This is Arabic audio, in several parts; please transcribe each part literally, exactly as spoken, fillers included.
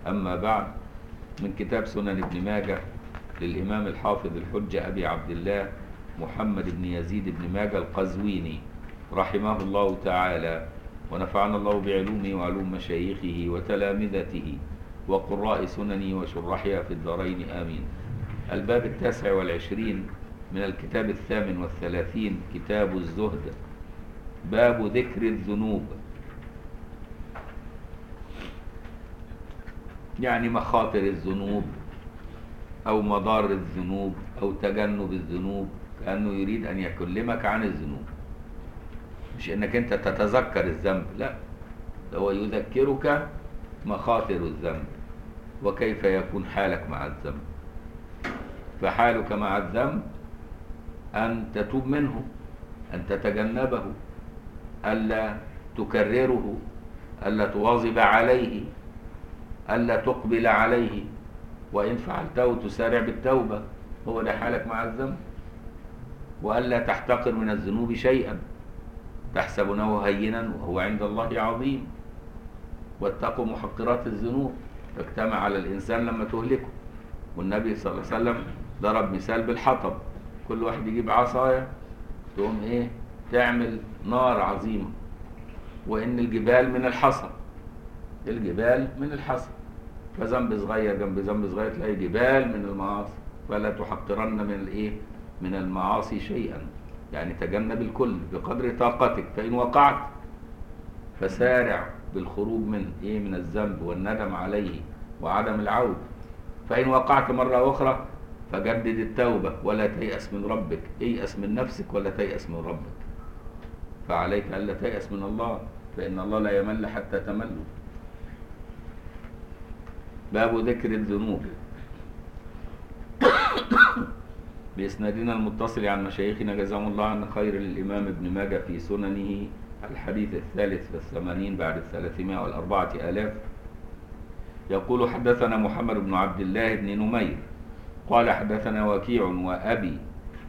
أما بعد، من كتاب سنن ابن ماجه للإمام الحافظ الحجة أبي عبد الله محمد بن يزيد بن ماجه القزويني رحمه الله تعالى، ونفعنا الله بعلومه وعلوم مشايخه وتلامذته وقراء سننه وشرحها في الدارين آمين. الباب التاسع والعشرين من الكتاب الثامن والثلاثين، كتاب الزهد، باب ذكر الذنوب، يعني مخاطر الذنوب أو مضار الذنوب أو تجنب الذنوب، كأنه يريد أن يكلمك عن الذنوب، مش أنك أنت تتذكر الذنب، لا، هو يذكرك مخاطر الذنب وكيف يكون حالك مع الذنب. فحالك مع الذنب أن تتوب منه، أن تتجنبه، ألا تكرره، ألا تواظب عليه، ألا تقبل عليه، وإن فعلته تسارع بالتوبة، هو ده حالك مع الذنب. وألا تحتقر من الذنوب شيئا تحسبونه هينا وهو عند الله عظيم. واتقوا محقرات الذنوب تجتمع على الإنسان لما تهلكه. والنبي صلى الله عليه وسلم ضرب مثال بالحطب، كل واحد يجيب عصاية تقوم ايه تعمل نار عظيمة، وإن الجبال من الحصى، الجبال من الحصى، فذنب صغير جنب ذنب صغير تلاقي جبال من المعاصي. فلا تحقرن من الايه من المعاصي شيئا، يعني تجنب الكل بقدر طاقتك. فإن وقعت فسارع بالخروج من ايه من الذنب والندم عليه وعدم العودة. فإن وقعت مرة أخرى فجدد التوبة ولا تيأس من ربك، ايأس من نفسك ولا تيأس من ربك. فعليك ألا تيأس من الله، فإن الله لا يمل حتى تملوا. باب ذكر الذنوب، بإسنادنا المتصل عن مشايخنا جزاهم الله عنا خير للإمام ابن ماجه في سننه الحديث الثالث والثمانين بعد الثلاثمائة والأربعة آلاف. يقول: حدثنا محمد بن عبد الله بن نمير قال حدثنا وكيع وأبي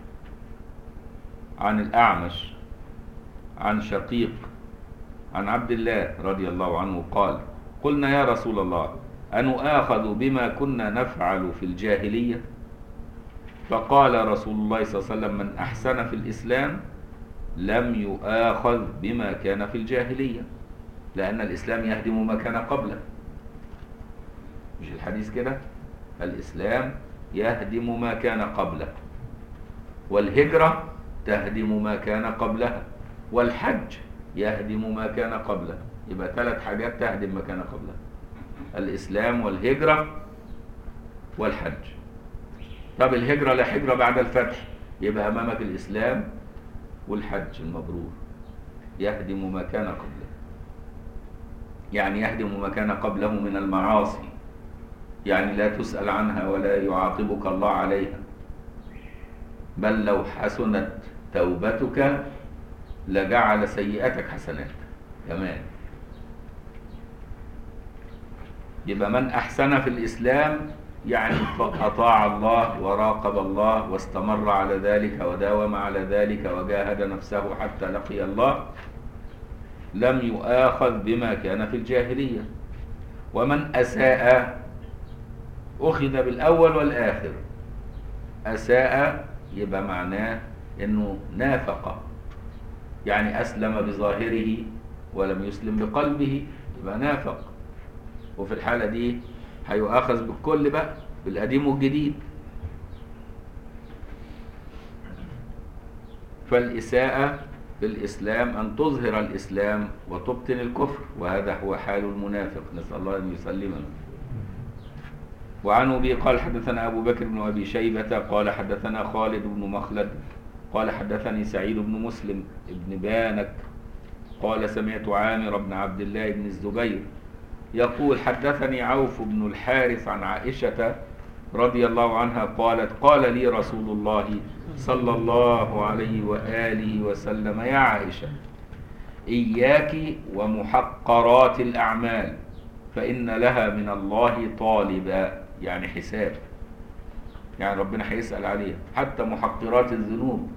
عن الأعمش عن شقيق عن عبد الله رضي الله عنه قال: قلنا يا رسول الله أنؤاخذ بما كنا نفعل في الجاهلية؟ فقال رسول الله صلى الله عليه وسلم: من أحسن في الإسلام لم يؤاخذ بما كان في الجاهلية، لأن الإسلام يهدم ما كان قبله. مش الحديث كده؟ الإسلام يهدم ما كان قبله، والهجرة تهدم ما كان قبلها، والحج يهدم ما كان قبله. يبقى ثلاث حاجات تهدم ما كان قبلها: الإسلام والهجرة والحج. طب الهجرة لا هجرة بعد الفتح، يبقى أمامك الإسلام والحج المبرور يهدم ما كان قبله، يعني يهدم ما كان قبله من المعاصي، يعني لا تسأل عنها ولا يعاقبك الله عليها، بل لو حسنت توبتك لجعل سيئتك حسنات كمان. يبقى من أحسن في الإسلام يعني أطاع الله وراقب الله واستمر على ذلك وداوم على ذلك وجاهد نفسه حتى لقي الله، لم يؤاخذ بما كان في الجاهلية. ومن أساء أخذ بالأول والآخر. أساء يبقى معناه أنه نافق، يعني أسلم بظاهره ولم يسلم بقلبه، يبقى نافق. وفي الحالة دي هيؤاخذ بالكل بقى، بالقديم والجديد. فالإساءة في الإسلام أن تظهر الإسلام وتبطن الكفر، وهذا هو حال المنافق، نسأل الله أن يسلمنا. وعن أبي قال حدثنا أبو بكر بن أبي شيبة قال حدثنا خالد بن مخلد قال حدثني سعيد بن مسلم بن بانك قال سمعت عامر بن عبد الله بن الزبير يقول: حدثني عوف بن الحارث عن عائشة رضي الله عنها قالت: قال لي رسول الله صلى الله عليه وآله وسلم: يا عائشة، إياك ومحقرات الأعمال فإن لها من الله طالبا، يعني حساب، يعني ربنا هيسأل عليها، حتى محقرات الذنوب.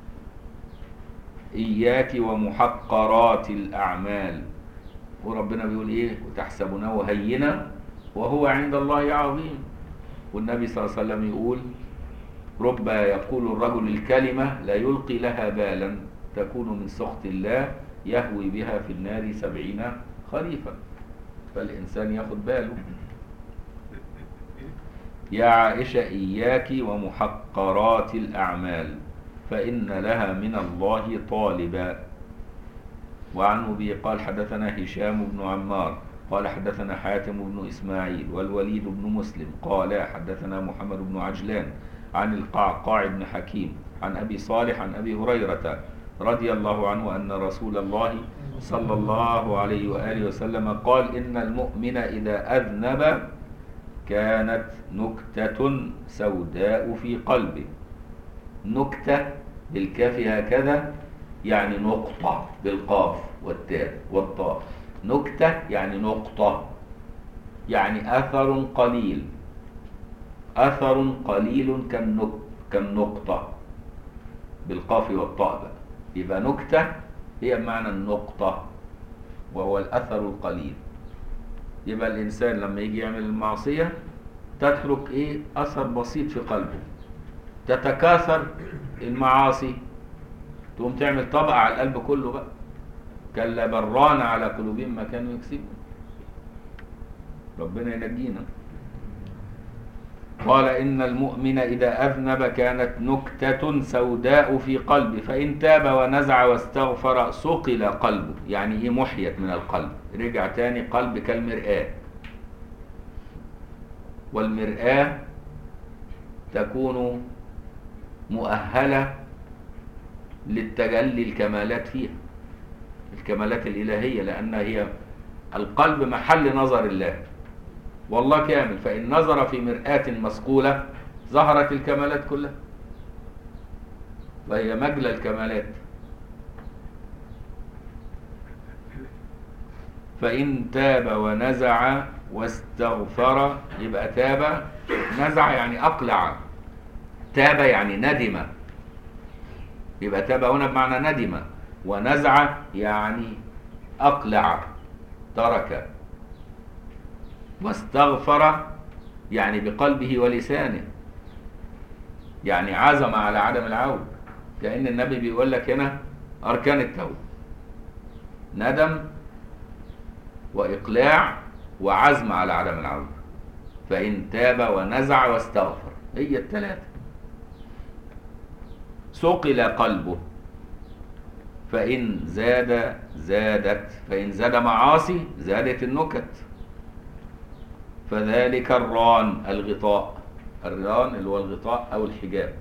إياك ومحقرات الأعمال، وربنا بيقول إيه؟ وتحسبونه هينا وهو عند الله عظيم. والنبي صلى الله عليه وسلم يقول رب يقول الرجل الكلمة لا يلقي لها بالا تكون من سخط الله يهوي بها في النار سبعين خريفا. فالإنسان ياخد باله. يا عائشة إياك ومحقرات الأعمال فإن لها من الله طالبا. وعن أبي قال حدثنا هشام بن عمار قال حدثنا حاتم بن إسماعيل والوليد بن مسلم قال حدثنا محمد بن عجلان عن القعقاع بن حكيم عن أبي صالح عن أبي هريرة رضي الله عنه أن رسول الله صلى الله عليه وآله وسلم قال إن المؤمن إذا أذنب كانت نكتة سوداء في قلبه. نكتة بالكاف هكذا يعني نقطة بالقاف والتاء والطاء. نكتة يعني نقطة يعني أثر قليل. أثر قليل كالنك كالنقطة بالقاف والطاء بقى. يبقى نكتة هي بمعنى النقطة وهو الأثر القليل. يبقى الإنسان لما يجي يعمل المعصية تترك إيه أثر بسيط في قلبه، تتكاثر المعاصي تقوم تعمل طبقة على القلب كله بقى. كلا بران على قلوبهم ما كانوا يكسبون. ربنا ينجينا. قال إن المؤمن إذا أذنب كانت نكتة سوداء في قلبه فإن تاب ونزع واستغفر صقل قلبه. يعني إيه محيت من القلب، رجع تاني قلب كالمرآة. والمرآة تكون مؤهلة للتجلي الكمالات فيها، الكمالات الإلهية، لأن هي القلب محل نظر الله والله كامل. فإن نظر في مرآة مسقولة ظهرت الكمالات كلها، فهي مجلى الكمالات. فإن تاب ونزع واستغفر يبقى تاب، نزع يعني أقلع، تاب يعني ندم. يبقى تاب هنا بمعنى ندم، ونزع يعني أقلع ترك، واستغفر يعني بقلبه ولسانه، يعني عزم على عدم العودة. كأن النبي بيقول لك هنا أركان التوبة: ندم وإقلاع وعزم على عدم العودة. فإن تاب ونزع واستغفر هي الثلاثة. صقل قلبه. فإن زاد زادت، فإن زاد معاصي زادت النكت. فذلك الران الغطاء، الران اللي هو الغطاء أو الحجاب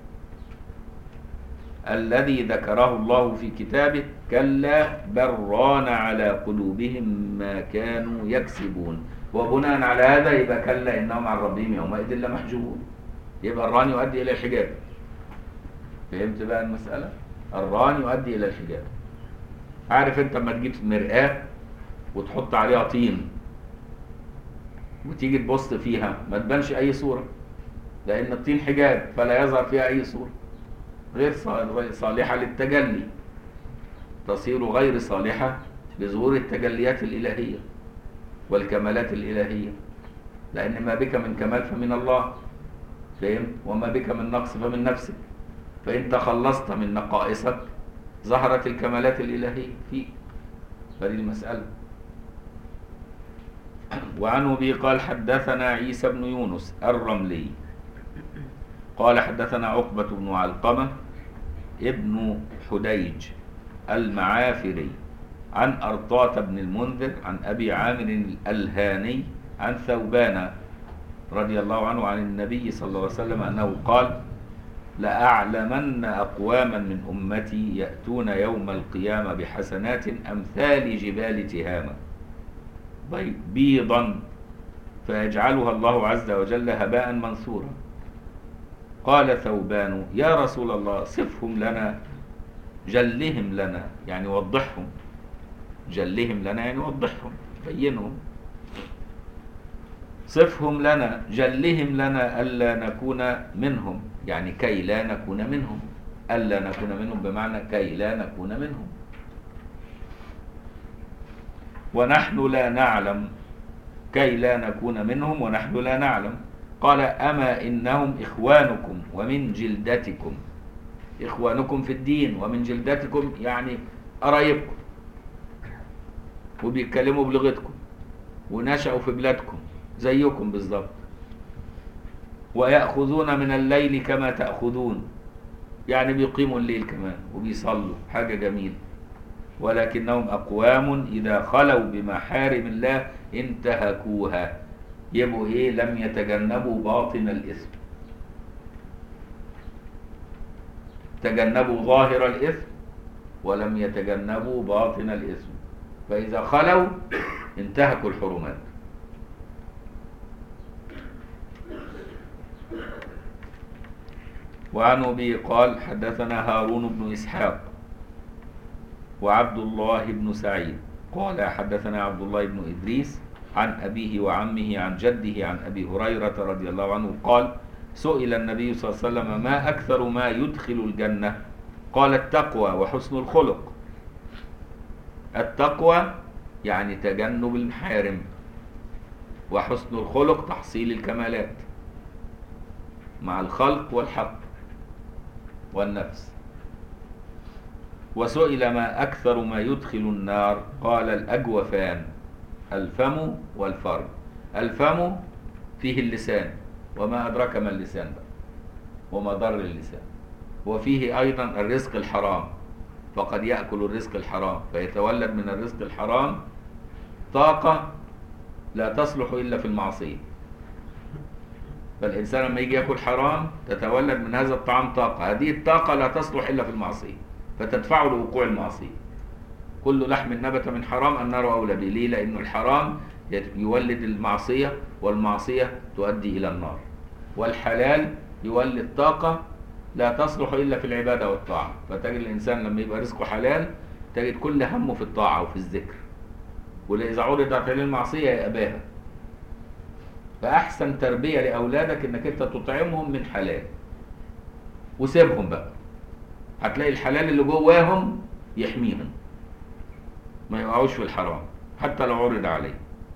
الذي ذكره الله في كتابه: كلا بل ران على قلوبهم ما كانوا يكسبون. وبناء على هذا يبقى كلا إنهم عن ربهم يومئذ لمحجوبون. يبقى الران يؤدي إلى الحجاب. فهمت بقى المسألة؟ الران يؤدي إلى الحجاب. عارف أنت لما تجيب مرآة وتحط عليها طين وتيجي تبص فيها ما تبانش أي صورة، لأن الطين حجاب فلا يظهر فيها أي صورة، غير صالحة للتجلي، تصير غير صالحة بظهور التجليات الإلهية والكمالات الإلهية، لأن ما بك من كمال فمن الله، فهمت؟ وما بك من نقص فمن نفسك. فإن تخلصت من نقائصك ظهرت الكمالات الإلهية فيك. فهذه المسألة. وعنه به قال حدثنا عيسى بن يونس الرملي قال حدثنا عقبة بن علقمة ابن حديج المعافري عن أرطاة بن المنذر عن أبي عامر الهاني عن ثوبان رضي الله عنه عن النبي صلى الله عليه وسلم أنه قال: لأعلمن أقواما من أمتي يأتون يوم القيامة بحسنات أمثال جبال تهامة بيضا فيجعلها الله عز وجل هباء منثورا. قال ثوبان: يا رسول الله صفهم لنا، جلهم لنا يعني وضحهم، جلهم لنا يعني وضحهم بينهم، صفهم لنا جلهم لنا ألا نكون منهم، يعني كي لا نكون منهم، ألا نكون منهم بمعنى كي لا نكون منهم. ونحن لا نعلم كي لا نكون منهم ونحن لا نعلم. قال أما إنهم إخوانكم ومن جلدتكم. إخوانكم في الدين ومن جلدتكم يعني قرايبكم، وبيتكلموا بلغتكم ونشأوا في بلادكم زيكم بالظبط، ويأخذون من الليل كما تأخذون، يعني بيقيموا الليل كمان وبيصلوا، حاجة جميلة. ولكنهم أقوام إذا خلوا بمحارم الله انتهكوها. يبقوا إيه؟ لم يتجنبوا باطن الإثم، تجنبوا ظاهر الإثم ولم يتجنبوا باطن الإثم، فإذا خلوا انتهكوا الحرمات. وعن أبي قال حدثنا هارون بن إسحاق وعبد الله بن سعيد قال حدثنا عبد الله بن إدريس عن أبيه وعمه عن جده عن أبي هريرة رضي الله عنه قال سئل النبي صلى الله عليه وسلم ما أكثر ما يدخل الجنة؟ قال التقوى وحسن الخلق. التقوى يعني تجنب المحارم، وحسن الخلق تحصيل الكمالات مع الخلق والحق والنفس. وسئل ما أكثر ما يدخل النار؟ قال الأجوفان، الفم والفرج. الفم فيه اللسان، وما أدرك ما اللسان بقى وما ضر اللسان. وفيه أيضا الرزق الحرام، فقد يأكل الرزق الحرام فيتولد من الرزق الحرام طاقة لا تصلح إلا في المعصية. فالإنسان لما يجي يأكل حرام تتولد من هذا الطعام طاقة، هذه الطاقة لا تصلح إلا في المعصية فتدفعه لوقوع المعصية. كل لحم نبت من حرام النار أولى به. ليه؟ لأنه الحرام يولد المعصية، والمعصية تؤدي إلى النار. والحلال يولد طاقة لا تصلح إلا في العبادة والطاعة. فتجد الإنسان لما يبقى رزقه حلال تجد كل همه في الطاعة وفي الذكر، وإذا عرضت عليه المعصية يأباها. فأحسن تربية لأولادك إنك أنت تطعمهم من حلال وسيبهم بقى، هتلاقي الحلال اللي جواهم يحميهم ما يقعوش في الحرام حتى لو عرض عليه.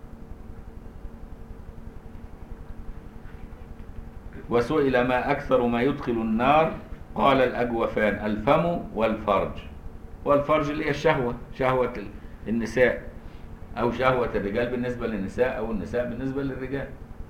وسئل ما أكثر ما يدخل النار؟ قال الأجوفان، الفم والفرج. والفرج اللي هي الشهوة، شهوة النساء، أو شهوة الرجال بالنسبة للنساء، أو النساء بالنسبة للرجال.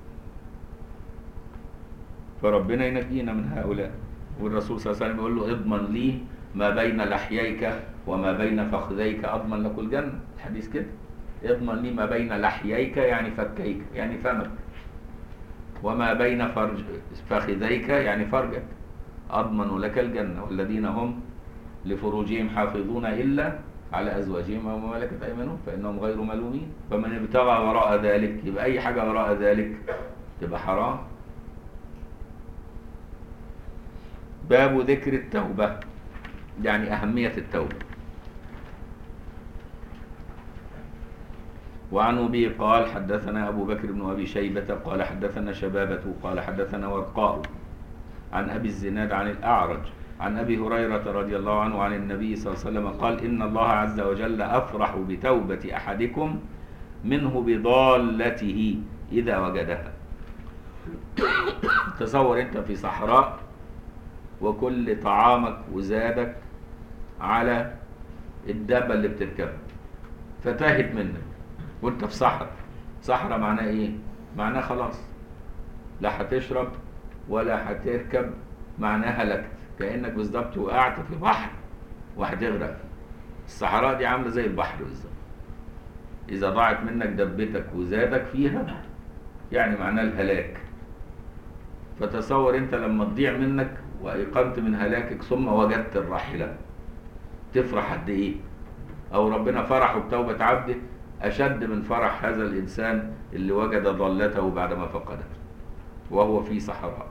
فربنا ينجينا من هؤلاء. والرسول صلى الله عليه وسلم يقول له اضمن لي ما بين لحييك وما بين فخذيك أضمن لك الجنة. الحديث كده، اضمن لي ما بين لحييك يعني فكيك يعني فمك، وما بين فرج فخذيك يعني فرجك، أضمن لك الجنة. والذين هم لفروجهم حافظون إلا على أزواجهم وما ملكت أيمانهم فإنهم غير ملومين. فمن ابتغى وراء ذلك، يبقى أي حاجة وراء ذلك تبقى حرام. باب ذكر التوبة، يعني أهمية التوبة. وعن أبي قال حدثنا أبو بكر بن أبي شيبة قال حدثنا شبابة قال حدثنا ورقاء عن أبي الزناد عن الأعرج عن أبي هريرة رضي الله عنه عن النبي صلى الله عليه وسلم قال إن الله عز وجل أفرح بتوبة أحدكم منه بضالته إذا وجدها. تصور أنت في صحراء وكل طعامك وزادك على الدابة اللي بتركبها فتاهت منك وانت في صحراء. صحراء معناه ايه؟ معناه خلاص لا هتشرب ولا هتركب، معناه هلكت، كأنك بالظبط وقعت في بحر وهتغرق. الصحراء دي عامله زي البحر بالظبط، اذا ضاعت منك دبتك وزادك فيها يعني معناه الهلاك. فتصور انت لما تضيع منك وايقنت من هلاكك ثم وجدت الراحله تفرح قد ايه؟ او ربنا فرحه بتوبه عبده اشد من فرح هذا الانسان اللي وجد ضالته بعدما فقدها وهو في صحراء.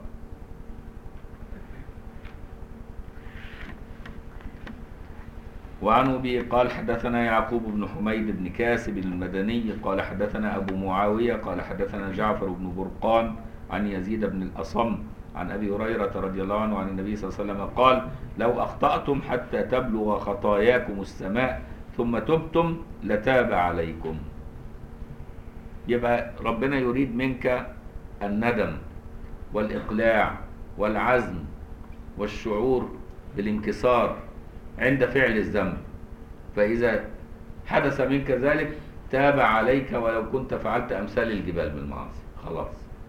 وعن أبي قال حدثنا يعقوب بن حميد بن كاسب المدني قال حدثنا أبو معاوية قال حدثنا جعفر بن برقان عن يزيد بن الأصم عن أبي هريرة رضي الله عنه عن النبي صلى الله عليه وسلم قال لو أخطأتم حتى تبلغ خطاياكم السماء ثم تبتم لتاب عليكم. يبقى ربنا يريد منك الندم والإقلاع والعزم والشعور بالانكسار عند فعل الذنب. فإذا حدث منك ذلك تاب عليك ولو كنت فعلت أمثال الجبال بالمعاصي، خلاص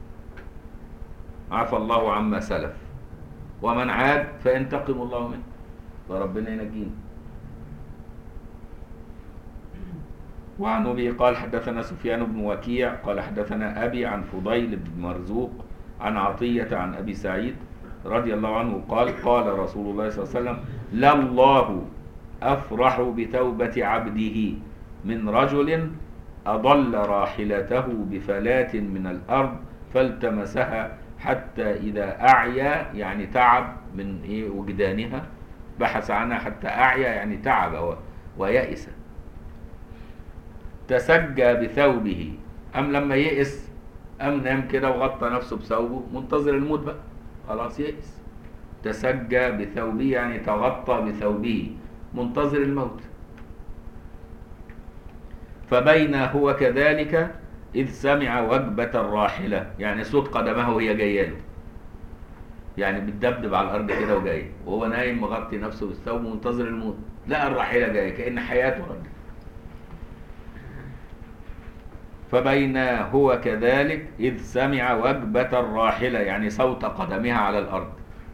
عفى الله عما سلف، ومن عاد فينتقم الله منه، فربنا ينجينا. وعن أبي قال حدثنا سفيان بن وكيع قال حدثنا أبي عن فضيل بن مرزوق عن عطية عن أبي سعيد رضي الله عنه قال قال رسول الله صلى الله عليه وسلم: لله أفرح بتوبة عبده من رجل أضل راحلته بفلاة من الأرض فالتمسها حتى إذا أعيا، يعني تعب من إيه وجدانها، بحث عنها حتى أعيا يعني تعب ويأس، تسجى بثوبه، أم لما يئس أم نام كده وغطى نفسه بثوبه منتظر الموت بقى، خلاص يئس، تسجى بثوبه يعني تغطى بثوبه منتظر الموت. فبين هو كذلك إذ سمع وجبة الراحلة، يعني صوت قدمها وهي جايه له، يعني بتدبدب على الأرض كده وجايه، وهو نايم مغطي نفسه بالثوب منتظر الموت، لقى الراحلة جايه كأن حياته ردت. فبين هو كذلك إذ سمع وجبة الراحلة، يعني صوت قدمها على الأرض،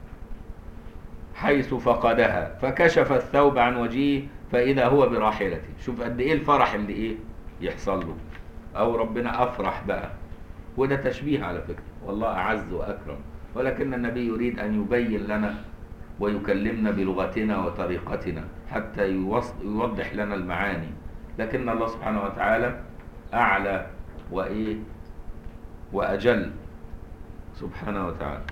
حيث فقدها فكشف الثوب عن وجهه فإذا هو براحلته. شوف قد إيه الفرح اللي إيه يحصل له، أو ربنا أفرح بقى، وده تشبيه على فكرة، والله أعز وأكرم، ولكن النبي يريد أن يبين لنا ويكلمنا بلغتنا وطريقتنا حتى يوضح لنا المعاني، لكن الله سبحانه وتعالى أعلى وإيه وأجل سبحانه وتعالى.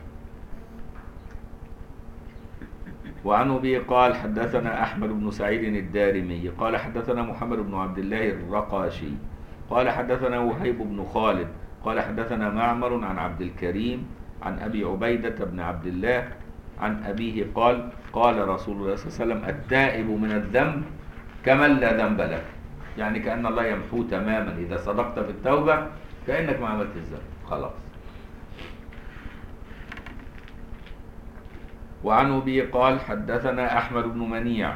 وعن أبي قال حدثنا أحمد بن سعيد الدارمي قال حدثنا محمد بن عبد الله الرقاشي قال حدثنا وهيب بن خالد قال حدثنا معمر عن عبد الكريم عن أبي عبيدة بن عبد الله عن أبيه قال قال رسول الله صلى الله عليه وسلم: التائب من الذنب كمن لا ذنب له، يعني كأن الله يمحوه تماما، إذا صدقت في التوبة كأنك ما عملت الذنب خلاص. وعن أبي قال حدثنا أحمد بن منيع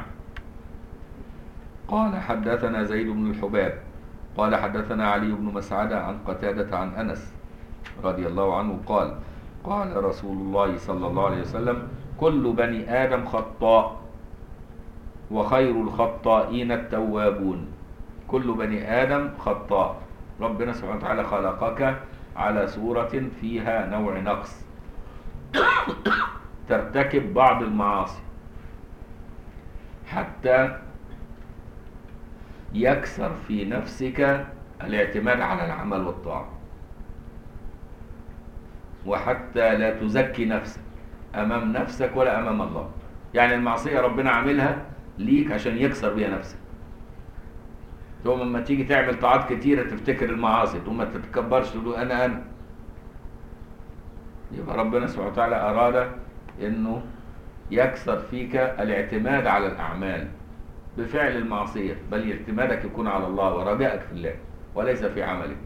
قال حدثنا زيد بن الحباب قال حدثنا علي بن مسعدة عن قتادة عن أنس رضي الله عنه قال قال رسول الله صلى الله عليه وسلم: كل بني آدم خطاء وخير الخطائين التوابون. كل بني آدم خطاء، ربنا سبحانه وتعالى خلقك على صورة فيها نوع نقص، ترتكب بعض المعاصي حتى يكسر في نفسك الاعتماد على العمل والطاعة، وحتى لا تزكي نفسك أمام نفسك ولا أمام الله. يعني المعصية ربنا عاملها ليك عشان يكسر بيها نفسك، ثم لما تيجي تعمل طاعات كتيرة تفتكر المعاصي، ثم ما تتكبرش تقول أنا أنا يبقى ربنا سبحانه وتعالى أراد إنه يكسر فيك الاعتماد على الأعمال بفعل المعصية، بل اعتمادك يكون على الله ورجائك في الله وليس في عملك.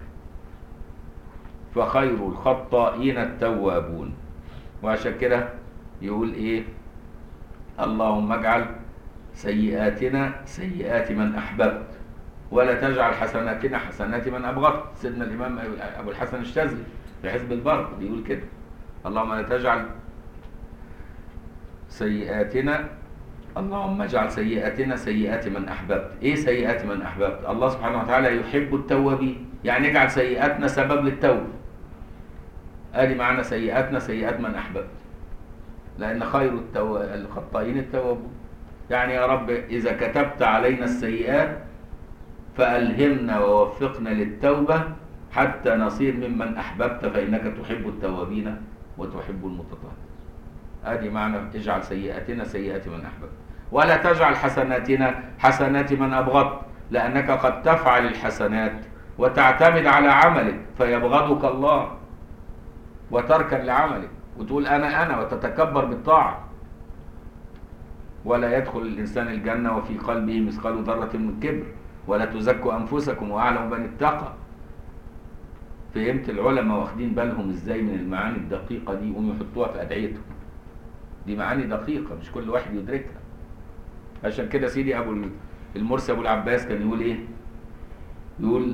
فخير الخطائين التوابون. وعشان كده يقول إيه: اللهم اجعل سيئاتنا سيئات من أحببت ولا تجعل حسناتنا حسنات من أبغضت. سيدنا الإمام أبو الحسن الشاذلي في حزب البر بيقول كده: اللهم لا تجعل سيئاتنا اللهم اجعل سيئاتنا سيئات من أحببت. إيه سيئات من أحببت؟ الله سبحانه وتعالى يحب التوابين، يعني اجعل سيئاتنا سبب للتوبة. ادي معنى سيئاتنا سيئات من أحببت، لأن خير التو... الخطائين التوابون. يعني يا رب إذا كتبت علينا السيئات فألهمنا ووفقنا للتوبة حتى نصير ممن أحببت، فإنك تحب التوابين وتحب المتطهرين. ادي معنى اجعل سيئاتنا سيئات من أحببت، ولا تجعل حسناتنا حسنات من أبغضت، لأنك قد تفعل الحسنات وتعتمد على عملك فيبغضك الله وتركا لعملك، وتقول أنا أنا وتتكبر بالطاعة. ولا يدخل الإنسان الجنة وفي قلبه مثقال ذرة من كبر، ولا تزكوا أنفسكم وأعلم من اتقى. فهمت؟ العلماء واخدين بالهم ازاي من المعاني الدقيقة دي وهم يحطوها في أدعيتهم. دي معاني دقيقة مش كل واحد يدركها. عشان كده سيدي أبو المرسي أبو العباس كان يقول إيه؟ يقول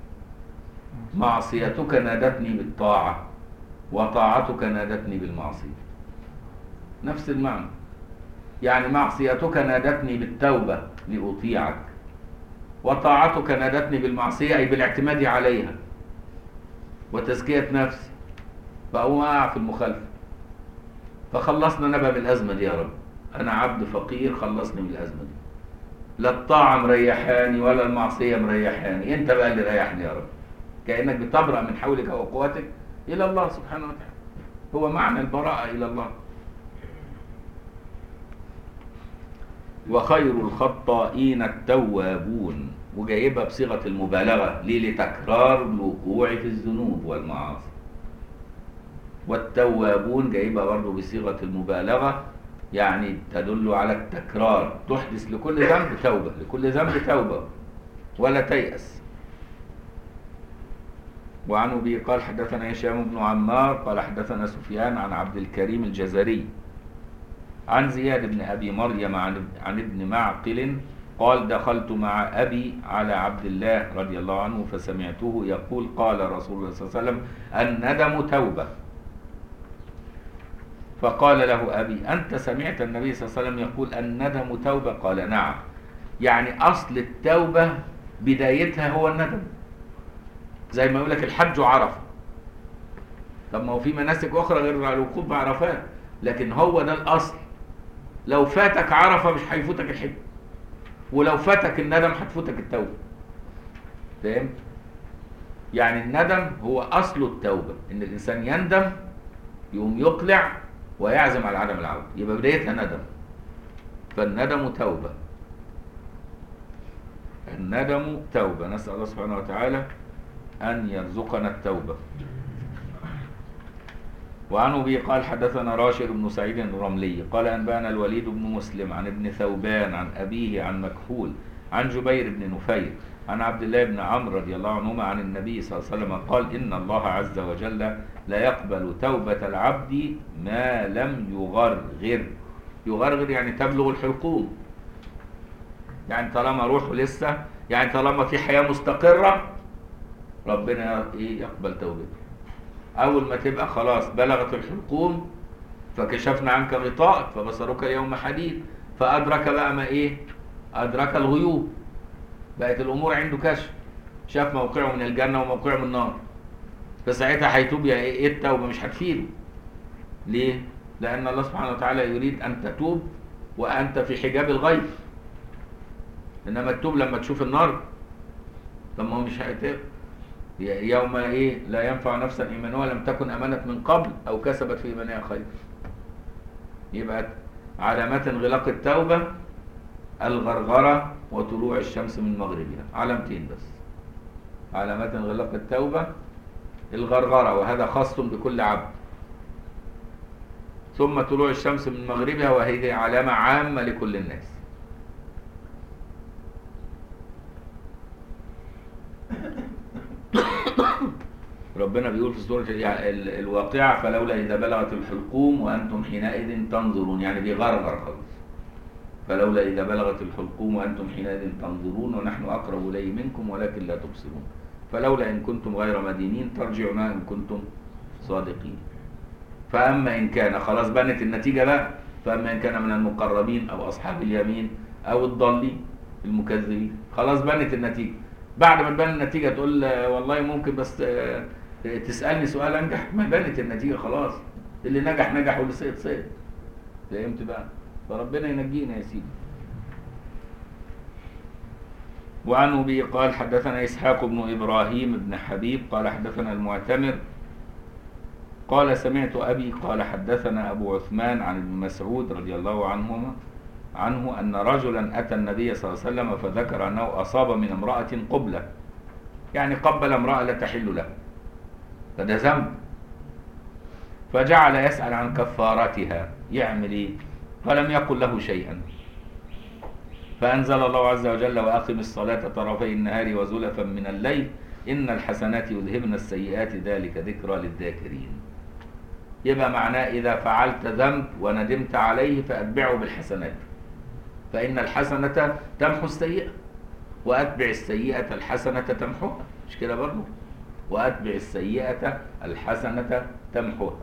معصيتك نادتني بالطاعة وطاعتك نادتني بالمعصية. نفس المعنى. يعني معصيتك نادتني بالتوبة لأطيعك، وطاعتك نادتني بالمعصية أي بالاعتماد عليها وتزكية نفسي، فأقوم أقع في المخالفة. فخلصنا أنا بقى من الأزمة دي يا رب. أنا عبد فقير، خلصني من الأزمة دي. لا الطاعة مريحاني ولا المعصية مريحاني، أنت بقى اللي ريحني يا رب. كأنك بتبرأ من حولك وقوتك إلى الله سبحانه وتعالى. هو معنى البراءة إلى الله. وخير الخطائين التوابون، وجايبها بصيغة المبالغة ليه؟ لتكرار الوقوع في الذنوب والمعاصي. والتوابون جايبها برضه بصيغة المبالغة، يعني تدل على التكرار، تحدث لكل ذنب توبة، لكل ذنب توبة ولا تيأس. وعن أبي قال حدثنا هشام بن عمار قال حدثنا سفيان عن عبد الكريم الجزري عن زياد بن أبي مريم عن عن ابن معقل قال دخلت مع أبي على عبد الله رضي الله عنه فسمعته يقول قال رسول الله صلى الله عليه وسلم الندم توبة. فقال له أبي أنت سمعت النبي صلى الله عليه وسلم يقول الندم توبة؟ قال نعم. يعني أصل التوبة بدايتها هو الندم. زي ما يقول لك الحج عرفة. طب ما هو في مناسك أخرى غير الوقوف بعرفات، لكن هو ده الأصل. لو فاتك عرفة مش هيفوتك الحج، ولو فاتك الندم هتفوتك التوبة. فهمت؟ يعني الندم هو أصل التوبة، إن الإنسان يندم يقوم يقلع ويعزم على عدم العودة، يبقى بدايتها ندم. فالندم توبة. الندم توبة. نسأل الله سبحانه وتعالى أن يرزقنا التوبة. وعن أبي قال حدثنا راشد بن سعيد الرملي قال أنبأنا الوليد بن مسلم عن ابن ثوبان عن أبيه عن مكحول عن جبير بن نفير عن عبد الله بن عمرو رضي الله عنهما عن النبي صلى الله عليه وسلم قال إن الله عز وجل لا يقبل توبة العبد ما لم يغرغر. يغرغر يعني تبلغ الحلقوم، يعني طالما روحه لسه، يعني طالما في حياة مستقرة ربنا يقبل توبته. أول ما تبقى خلاص بلغت الحلقوم فكشفنا عنك غطاءك فبصرك اليوم حديد، فأدرك بقى ما إيه؟ أدرك الغيوب، بقت الأمور عنده كشف، شاف موقعه من الجنة وموقعه من النار، فساعتها هيتوب. يا إيه التوبة مش هتفيده. ليه؟ لأن الله سبحانه وتعالى يريد أن تتوب وأنت في حجاب الغيب. إنما التوب لما تشوف النار، طب ما هو مش هيتوب. يوم ايه لا ينفع نفسا ايمانها لم تكن امنت من قبل او كسبت في ايمانها خير. يبقى علامات انغلاق التوبه الغرغره وطلوع الشمس من مغربها، علامتين بس. علامات انغلاق التوبه الغرغره، وهذا خاص بكل عبد، ثم طلوع الشمس من مغربها وهذه علامه عامه لكل الناس. ربنا بيقول في سورة الواقعة فلولا إذا بلغت الحلقوم وأنتم حينئذ تنظرون، يعني بيغرغر خالص. فلولا إذا بلغت الحلقوم وأنتم حينئذ تنظرون ونحن أقرب إليه منكم ولكن لا تبصرون. فلولا إن كنتم غير مدينين ترجعونها إن كنتم صادقين. فأما إن كان خلاص بنت النتيجة بقى، فأما إن كان من المقربين أو أصحاب اليمين أو الضالين المكذبين، خلاص بنت النتيجة. بعد ما تبان النتيجة تقول والله ممكن بس تسألني سؤال أنجح، ما بانت النتيجة خلاص. اللي نجح نجح واللي سقط سقط. فهمت بقى؟ فربنا ينجينا يا سيدي. وعن أبي قال حدثنا إسحاق بن إبراهيم بن حبيب قال حدثنا المعتمر قال سمعت أبي قال حدثنا أبو عثمان عن ابن مسعود رضي الله عنهما عنه أن رجلا أتى النبي صلى الله عليه وسلم فذكر أنه أصاب من امرأة قبلة، يعني قبل امرأة لا تحل له، فده ذنب. فجعل يسأل عن كفارتها، يعمل إيه؟ فلم يقل له شيئا. فأنزل الله عز وجل وأقم الصلاة طرفي النهار وزلفا من الليل إن الحسنات يذهبن السيئات ذلك ذكرى للذاكرين. يبقى معناه إذا فعلت ذنب وندمت عليه فأتبعه بالحسنات، فإن الحسنة تمحو السيئة، وأتبع السيئة الحسنة تمحوها، مش كده برضه؟ وأتبع السيئة الحسنة تمحوها.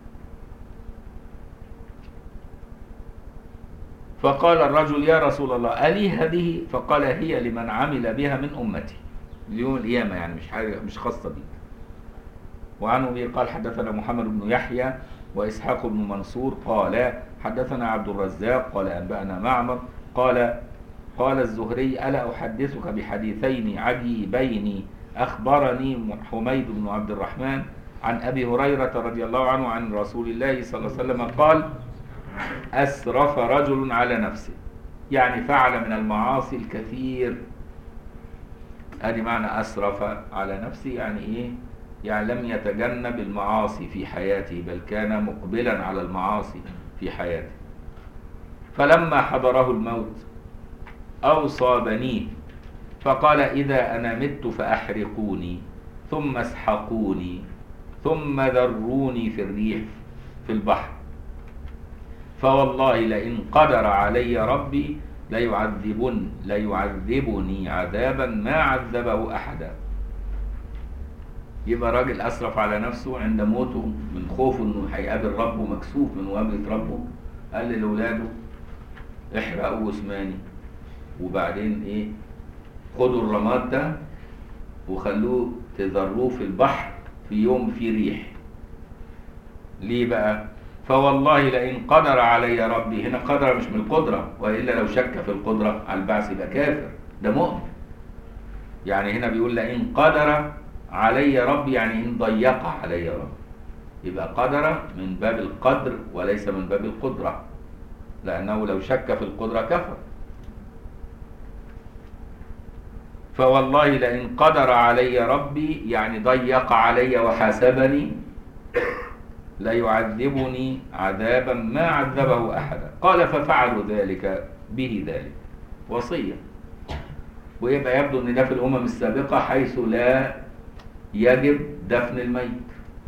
فقال الرجل يا رسول الله ألي هذه؟ فقال هي لمن عمل بها من أمتي، اليوم القيامة يعني، مش حاجة مش خاصة بيك. وعن أبي قال حدثنا محمد بن يحيى وإسحاق بن منصور قال حدثنا عبد الرزاق قال أنبأنا معمر قال قال الزهري ألا أحدثك بحديثين عجيبين أخبرني حميد بن عبد الرحمن عن أبي هريرة رضي الله عنه عن رسول الله صلى الله عليه وسلم قال أسرف رجل على نفسه، يعني فعل من المعاصي الكثير. هذه معنى أسرف على نفسه، يعني إيه؟ يعني لم يتجنب المعاصي في حياته، بل كان مقبلا على المعاصي في حياته. فلما حضره الموت أوصى بنيه فقال إذا أنا مت فأحرقوني ثم اسحقوني ثم ذروني في الريح في البحر، فوالله لئن قدر علي ربي ليعذبن ليعذبني عذابا ما عذبه أحدا. يبقى راجل أسرف على نفسه عند موته من خوفه إنه هيقابل ربه، مكسوف من مقابلة ربه، قال لأولاده احرقوا جثماني، وبعدين إيه؟ خدوا الرماد ده وخلوه تذروه في البحر في يوم في ريح. ليه بقى؟ فوالله لئن قدر علي ربي، هنا قدر مش من القدرة، وإلا لو شك في القدرة على البعث يبقى كافر، ده مؤمن. يعني هنا بيقول لئن قدر علي ربي، يعني إن ضيق علي ربي، يبقى قدر من باب القدر وليس من باب القدرة، لأنه لو شك في القدرة كفر. فوالله لئن قدر علي ربي يعني ضيق علي وحاسبني ليعذبني عذابا ما عذبه أحدا. قال ففعلوا ذلك به ذلك، وصية. ويبقى يبدو أن ده في الأمم السابقة حيث لا يجب دفن الميت،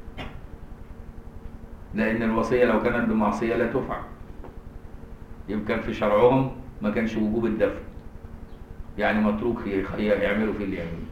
لأن الوصية لو كانت بمعصية لا تفعل، يمكن في شرعهم ما كانش وجوب الدفن، يعني متروك يعملوا في اللي يعملوا.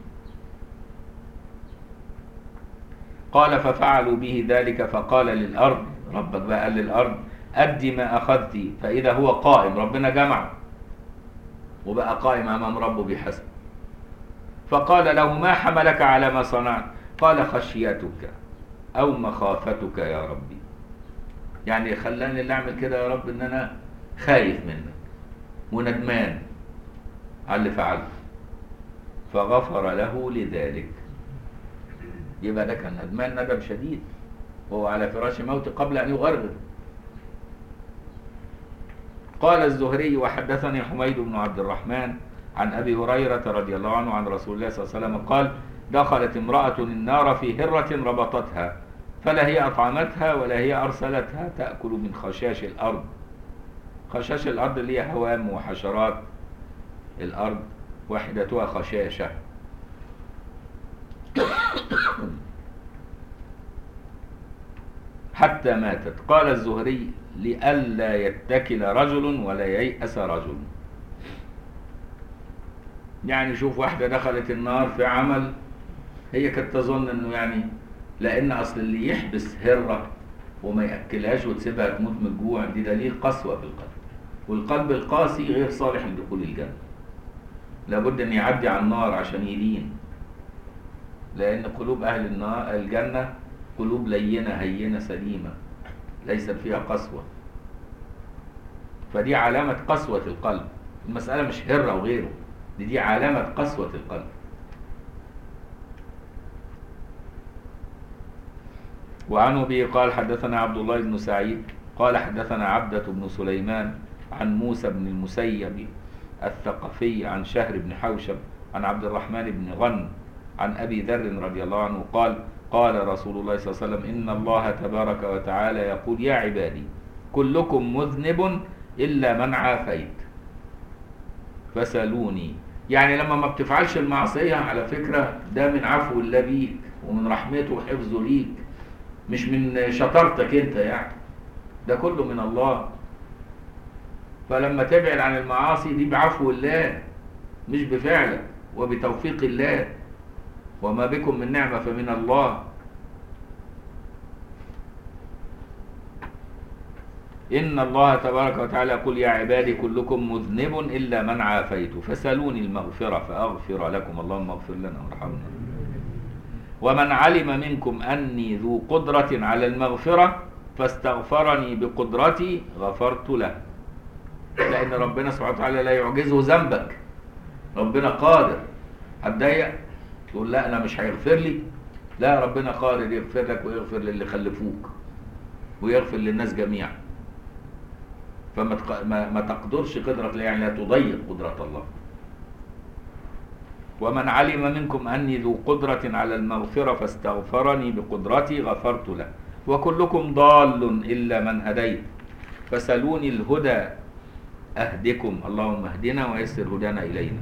قال ففعلوا به ذلك فقال للأرض، ربك بقى قال للأرض أدي ما أخذت، فإذا هو قائم، ربنا جمع وبقى قائم أمام ربه بحسب. فقال له ما حملك على ما صنعت؟ قال خشيتك أو مخافتك يا ربي، يعني خلاني اللي أعمل كده يا رب إن أنا خايف منك وندمان على اللي فعلته، فغفر له لذلك. يبقى ده كان ندمان ندم شديد وهو على فراش موت قبل أن يغرغر. قال الزهري وحدثني حميد بن عبد الرحمن عن أبي هريرة رضي الله عنه عن رسول الله صلى الله عليه وسلم قال دخلت امرأة النار في هرة ربطتها، فلا هي أطعمتها ولا هي أرسلتها، تأكل من خشاش الأرض. خشاش الأرض اللي هي هوام وحشرات الأرض، واحدتها خشاشة. حتى ماتت. قال الزهري لئلا يتكل رجل ولا ييأس رجل، يعني شوف واحدة دخلت النار في عمل هي كانت تظن انه يعني، لان اصل اللي يحبس هرة وما يأكلهاش وتسيبها تموت من الجوع دي دليل قسوة في القلب، والقلب القاسي غير صالح لدخول الجنة، لابد ان يعدي على النار عشان يلين، لان قلوب اهل النار الجنة قلوب لينة هينة سليمة ليست فيها قسوة، فدي علامة قسوة القلب. المسألة مش هرة وغيره، دي, دي علامة قسوة القلب. وعن أبي قال حدثنا عبد الله بن سعيد قال حدثنا عبدة بن سليمان عن موسى بن المسيب الثقفي عن شهر بن حوشب عن عبد الرحمن بن غن عن أبي ذر رضي الله عنه قال قال رسول الله صلى الله عليه وسلم إن الله تبارك وتعالى يقول يا عبادي كلكم مذنب إلا من عافيت فسألوني يعني لما ما بتفعلش المعصية على فكرة ده من عفو الله بيك ومن رحمته وحفظه ليك، مش من شطارتك انت يعني، ده كله من الله. فلما تبعد عن المعاصي دي بعفو الله مش بفعلك وبتوفيق الله، وما بكم من نعمة فمن الله. إن الله تبارك وتعالى قل يا عبادي كلكم مذنب إلا من عافيت فسألوني المغفرة فأغفر لكم، اللهم اغفر لنا وارحمنا. ومن علم منكم أني ذو قدرة على المغفرة فاستغفرني بقدرتي غفرت له. لأن ربنا سبحانه وتعالى لا يعجزه ذنبك، ربنا قادر. هتضايق تقول لا أنا مش هيغفر لي، لا ربنا قادر يغفر لك ويغفر للي خلفوك ويغفر للناس جميعا. فما تق... ما... ما تقدرش قدرة الله، يعني لا تضيق قدرة الله. ومن علم منكم أني ذو قدرة على المغفرة فاستغفرني بقدرتي غفرت له. وكلكم ضال إلا من هديت فسلوني الهدى أهدكم، اللهم اهدنا ويسر هدانا إلينا.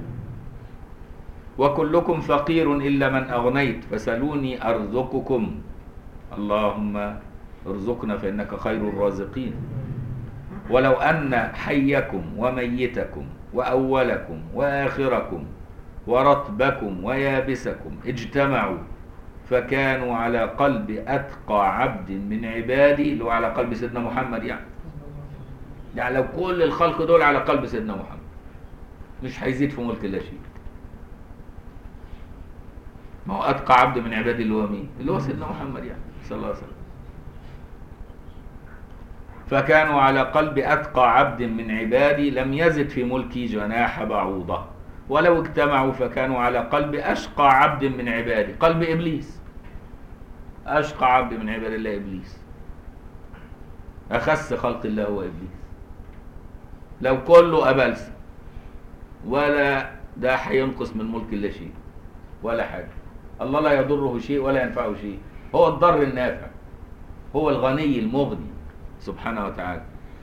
وكلكم فقير إلا من أغنيت فسلوني أرزقكم، اللهم ارزقنا فإنك خير الرازقين. ولو أن حيكم وميتكم وأولكم وآخركم ورطبكم ويابسكم اجتمعوا فكانوا على قلب أتقى عبد من عبادي، اللي هو على قلب سيدنا محمد، يعني يعني لو كل الخلق دول على قلب سيدنا محمد مش هيزيد في ملك الله شيء. ما هو أتقى عبد من عبادي اللي هو مين؟ اللي هو سيدنا محمد يعني صلى الله عليه وسلم. فكانوا على قلب أتقى عبد من عبادي لم يزد في ملكي جناح بعوضة. ولو اجتمعوا فكانوا على قلب أشقى عبد من عبادي، قلب إبليس. أشقى عبد من عباد الله إبليس، أخس خلق الله هو إبليس. لو كله أبلس ولا ده هينقص من ملك الله شيء ولا حاجة. الله لا يضره شيء ولا ينفعه شيء، هو الضر النافع، هو الغني المغني سبحانه وتعالى.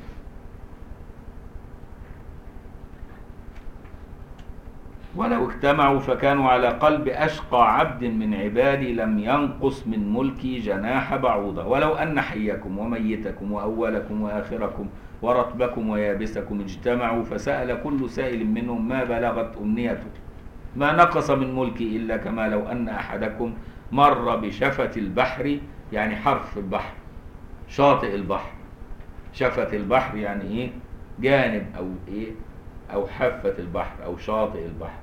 ولو اجتمعوا فكانوا على قلب أشقى عبد من عبادي لم ينقص من ملكي جناح بعوضة. ولو أن حيكم وميتكم وأولكم وآخركم ورطبكم ويابسكم اجتمعوا فسأل كل سائل منهم ما بلغت أمنيته ما نقص من ملكي إلا كما لو أن أحدكم مر بشفة البحر، يعني حرف البحر، شاطئ البحر. شفة البحر يعني إيه؟ جانب أو إيه؟ أو حافة البحر أو شاطئ البحر.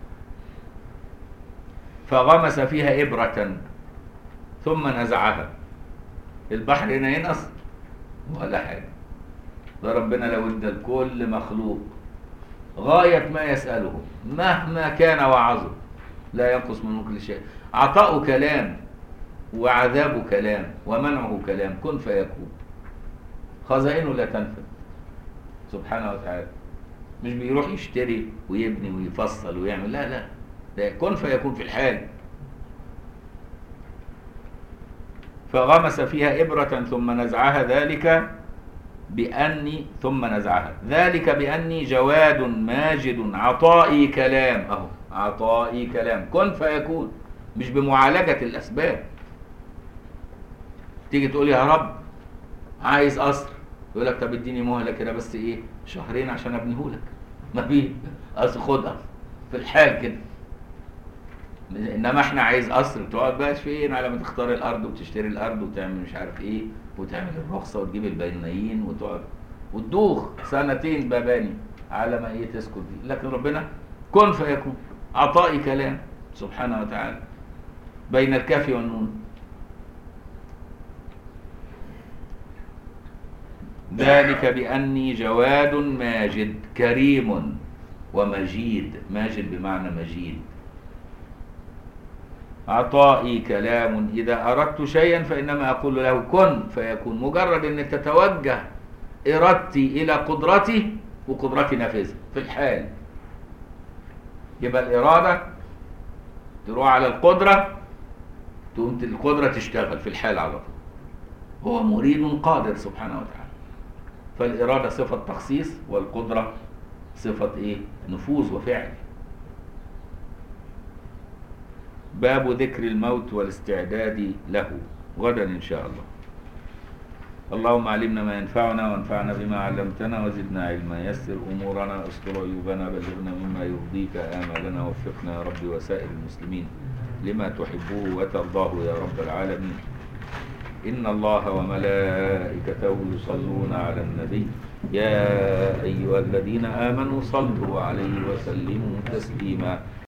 فغمس فيها إبرة ثم نزعها. البحر هنا ينقص ولا حاجة. ده ربنا لو ادى لكل مخلوق غاية ما يسأله مهما كان وعظه لا ينقص من كل شيء. عطاؤه كلام وعذابه كلام ومنعه كلام، كن فيكون. خزائنه لا تنفد سبحانه وتعالى. مش بيروح يشتري ويبني ويفصل ويعمل، لا لا، ده كن فيكون في الحال. فغمس فيها إبرة ثم نزعها ذلك بأني ثم نزعها ذلك بأني جواد ماجد عطائي كلام. أهو عطائي كلام، كن فيكون، مش بمعالجة الأسباب. تيجي تقول يا رب عايز قصر، يقول لك طب اديني مهلة كده بس ايه شهرين عشان ابنيهولك. ما فيه اصل خدها في الحال كده. انما احنا عايز قصر تقعد بقى فين على ما تختار الارض وتشتري الارض وتعمل مش عارف ايه وتعمل الرخصه وتجيب البنايين وتقعد وتدوخ سنتين باباني على ما ايه تسكت دي. لكن ربنا كن فيكون، عطائي كلام سبحانه وتعالى بين الكاف والنون. ذلك بأني جواد ماجد كريم ومجيد. ماجد بمعنى مجيد. عطائي كلام إذا أردت شيئا فإنما أقول له كن فيكون. مجرد أن تتوجه إرادتي إلى قدرتي وقدرتي نافذة في الحال، يبقى الإرادة تروح على القدرة، تقوم القدرة تشتغل في الحال على طول. هو مريد قادر سبحانه وتعالى. فالإرادة صفة تخصيص والقدرة صفة إيه؟ نفوذ وفعل. باب ذكر الموت والاستعداد له غدا إن شاء الله. اللهم علمنا ما ينفعنا وانفعنا بما علمتنا وزدنا علما. يسر أمورنا، استر عيوبنا، بلغنا مما يرضيك آمالنا، وفقنا يا رب وسائر المسلمين لما تحبه وترضاه يا رب العالمين. إن الله وملائكته يصلون على النبي يا أيها الذين آمنوا صلوا عليه وسلموا تسليما.